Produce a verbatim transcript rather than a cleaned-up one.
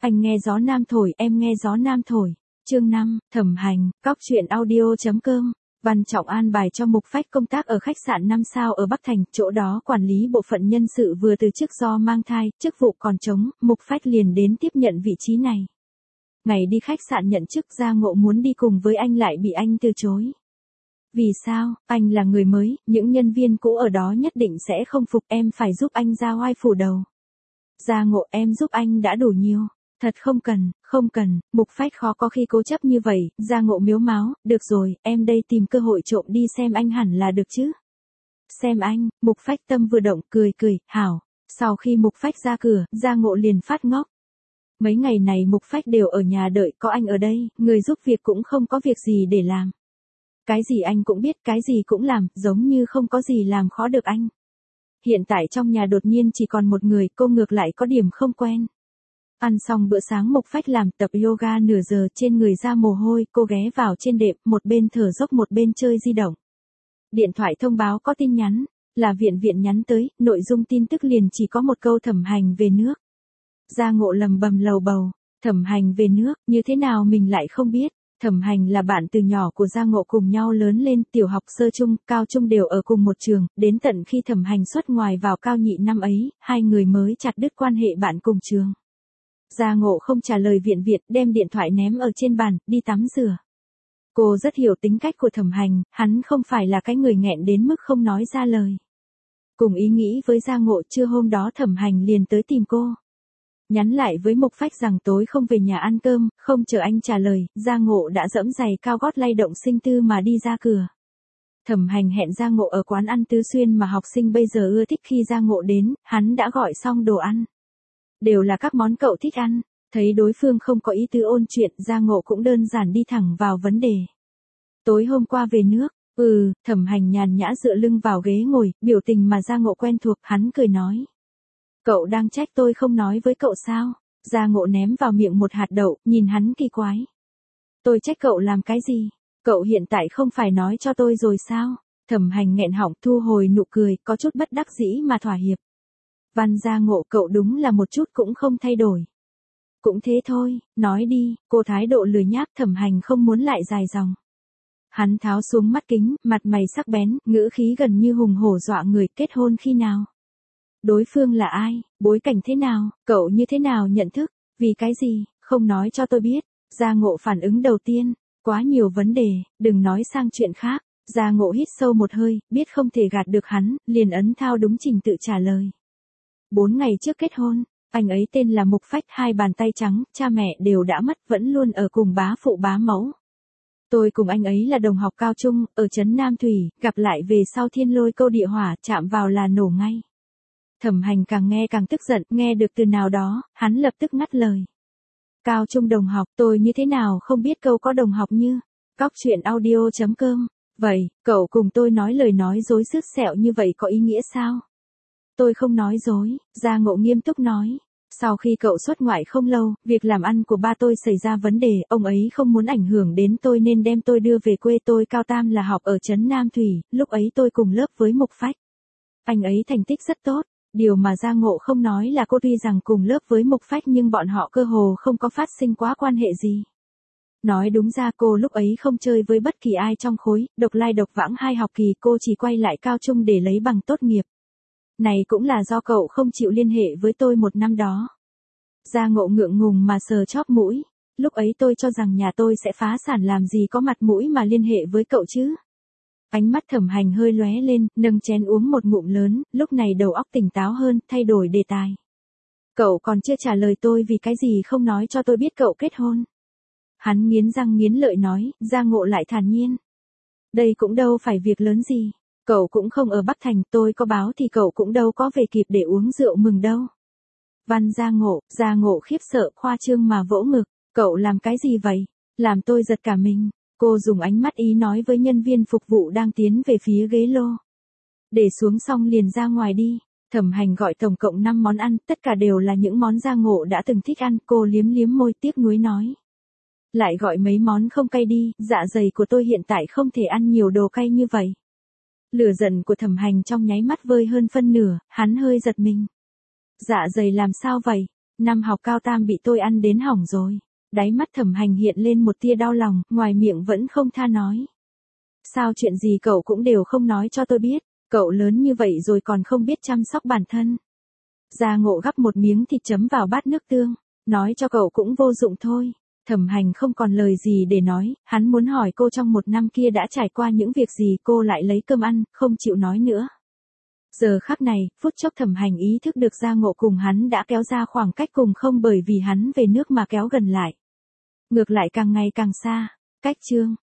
Anh nghe gió nam thổi, em nghe gió nam thổi. Chương năm, Thẩm Hành, cóc truyện audio.com. Văn Trọng an bài cho Mục Phách công tác ở khách sạn năm sao ở Bắc Thành, chỗ đó quản lý bộ phận nhân sự vừa từ chức do mang thai, chức vụ còn trống, Mục Phách liền đến tiếp nhận vị trí này. Ngày đi khách sạn nhận chức, Gia Ngộ muốn đi cùng với anh lại bị anh từ chối. Vì sao? Anh là người mới, những nhân viên cũ ở đó nhất định sẽ không phục, em phải giúp anh ra oai phủ đầu. Gia Ngộ, em giúp anh đã đủ nhiều. Thật không cần, không cần, Mục Phách khó có khi cố chấp như vậy, Gia Ngộ miếu máo, được rồi, em đây tìm cơ hội trộm đi xem anh hẳn là được chứ. Xem anh, Mục Phách tâm vừa động, cười cười, hảo. Sau khi Mục Phách ra cửa, Gia Ngộ liền phát ngốc. Mấy ngày này Mục Phách đều ở nhà đợi, có anh ở đây, người giúp việc cũng không có việc gì để làm. Cái gì anh cũng biết, cái gì cũng làm, giống như không có gì làm khó được anh. Hiện tại trong nhà đột nhiên chỉ còn một người, cô ngược lại có điểm không quen. Ăn xong bữa sáng Mục Phách làm tập yoga nửa giờ, trên người ra mồ hôi, cô ghé vào trên đệm, một bên thở dốc một bên chơi di động. Điện thoại thông báo có tin nhắn, là viện viện nhắn tới, nội dung tin tức liền chỉ có một câu: Thẩm Hành về nước. Gia Ngộ lầm bầm lầu bầu, Thẩm Hành về nước, như thế nào mình lại không biết. Thẩm Hành là bạn từ nhỏ của Gia Ngộ, cùng nhau lớn lên, tiểu học sơ trung, cao trung đều ở cùng một trường, đến tận khi Thẩm Hành xuất ngoài vào cao nhị năm ấy, hai người mới chặt đứt quan hệ bạn cùng trường. Gia Ngộ không trả lời viện viện, đem điện thoại ném ở trên bàn, đi tắm rửa. Cô rất hiểu tính cách của Thẩm Hành, hắn không phải là cái người nghẹn đến mức không nói ra lời. Cùng ý nghĩ với Gia Ngộ, trưa hôm đó Thẩm Hành liền tới tìm cô. Nhắn lại với Mục Phách rằng tối không về nhà ăn cơm, không chờ anh trả lời, Gia Ngộ đã dẫm giày cao gót lay động sinh tư mà đi ra cửa. Thẩm Hành hẹn Gia Ngộ ở quán ăn Tứ Xuyên mà học sinh bây giờ ưa thích, khi Gia Ngộ đến, hắn đã gọi xong đồ ăn. Đều là các món cậu thích ăn, thấy đối phương không có ý tứ ôn chuyện, Gia Ngộ cũng đơn giản đi thẳng vào vấn đề. Tối hôm qua về nước, ừ, Thẩm Hành nhàn nhã dựa lưng vào ghế ngồi, biểu tình mà Gia Ngộ quen thuộc, hắn cười nói. Cậu đang trách tôi không nói với cậu sao? Gia Ngộ ném vào miệng một hạt đậu, nhìn hắn kỳ quái. Tôi trách cậu làm cái gì? Cậu hiện tại không phải nói cho tôi rồi sao? Thẩm Hành nghẹn họng, thu hồi nụ cười, có chút bất đắc dĩ mà thỏa hiệp. Văn Gia Ngộ, cậu đúng là một chút cũng không thay đổi. Cũng thế thôi, nói đi, cô thái độ lười nhác. Thẩm Hành không muốn lại dài dòng. Hắn tháo xuống mắt kính, mặt mày sắc bén, ngữ khí gần như hùng hổ dọa người. Kết hôn khi nào? Đối phương là ai? Bối cảnh thế nào? Cậu như thế nào nhận thức? Vì cái gì? Không nói cho tôi biết. Gia Ngộ phản ứng đầu tiên. Quá nhiều vấn đề, đừng nói sang chuyện khác. Gia Ngộ hít sâu một hơi, biết không thể gạt được hắn, liền ấn thao đúng trình tự trả lời. Bốn ngày trước kết hôn, anh ấy tên là Mục Phách, hai bàn tay trắng, cha mẹ đều đã mất, vẫn luôn ở cùng bá phụ bá mẫu. Tôi cùng anh ấy là đồng học cao trung, ở trấn Nam Thủy, gặp lại về sau thiên lôi câu địa hỏa, chạm vào là nổ ngay. Thẩm Hành càng nghe càng tức giận, nghe được từ nào đó, hắn lập tức ngắt lời. Cao trung đồng học, tôi như thế nào không biết câu có đồng học như. Cóc truyện audio.com. Vậy, cậu cùng tôi nói lời nói dối sứt sẹo như vậy có ý nghĩa sao? Tôi không nói dối, Gia Ngộ nghiêm túc nói. Sau khi cậu xuất ngoại không lâu, việc làm ăn của ba tôi xảy ra vấn đề, ông ấy không muốn ảnh hưởng đến tôi nên đem tôi đưa về quê tôi. Cao tam là học ở trấn Nam Thủy, lúc ấy tôi cùng lớp với Mục Phách. Anh ấy thành tích rất tốt. Điều mà Gia Ngộ không nói là cô tuy rằng cùng lớp với Mục Phách nhưng bọn họ cơ hồ không có phát sinh quá quan hệ gì. Nói đúng ra cô lúc ấy không chơi với bất kỳ ai trong khối, độc lai độc vãng hai học kỳ, cô chỉ quay lại cao trung để lấy bằng tốt nghiệp. Này cũng là do cậu không chịu liên hệ với tôi một năm đó. Gia Ngộ ngượng ngùng mà sờ chóp mũi. Lúc ấy tôi cho rằng nhà tôi sẽ phá sản, làm gì có mặt mũi mà liên hệ với cậu chứ. Ánh mắt Thẩm Hành hơi lóe lên, nâng chén uống một ngụm lớn, lúc này đầu óc tỉnh táo hơn, thay đổi đề tài. Cậu còn chưa trả lời tôi vì cái gì không nói cho tôi biết cậu kết hôn. Hắn nghiến răng nghiến lợi nói, Gia Ngộ lại thản nhiên. Đây cũng đâu phải việc lớn gì. Cậu cũng không ở Bắc Thành, tôi có báo thì cậu cũng đâu có về kịp để uống rượu mừng đâu. Văn Gia Ngộ, Gia Ngộ khiếp sợ, khoa trương mà vỗ ngực. Cậu làm cái gì vậy? Làm tôi giật cả mình. Cô dùng ánh mắt ý nói với nhân viên phục vụ đang tiến về phía ghế lô. Để xuống xong liền ra ngoài đi. Thẩm Hành gọi tổng cộng năm món ăn, tất cả đều là những món Gia Ngộ đã từng thích ăn. Cô liếm liếm môi tiếc nuối nói. Lại gọi mấy món không cay đi, dạ dày của tôi hiện tại không thể ăn nhiều đồ cay như vậy. Lửa giận của Thẩm Hành trong nháy mắt vơi hơn phân nửa, hắn hơi giật mình. Dạ dày làm sao vậy? Năm học cao tam bị tôi ăn đến hỏng rồi. Đáy mắt Thẩm Hành hiện lên một tia đau lòng, ngoài miệng vẫn không tha nói. Sao chuyện gì cậu cũng đều không nói cho tôi biết, cậu lớn như vậy rồi còn không biết chăm sóc bản thân. Gia Ngộ gắp một miếng thịt chấm vào bát nước tương, nói cho cậu cũng vô dụng thôi. Thẩm Hành không còn lời gì để nói, hắn muốn hỏi cô trong một năm kia đã trải qua những việc gì, cô lại lấy cơm ăn, không chịu nói nữa. Giờ khắc này, phút chốc Thẩm Hành ý thức được Gia Ngộ cùng hắn đã kéo ra khoảng cách cùng không bởi vì hắn về nước mà kéo gần lại. Ngược lại càng ngày càng xa. Cách chương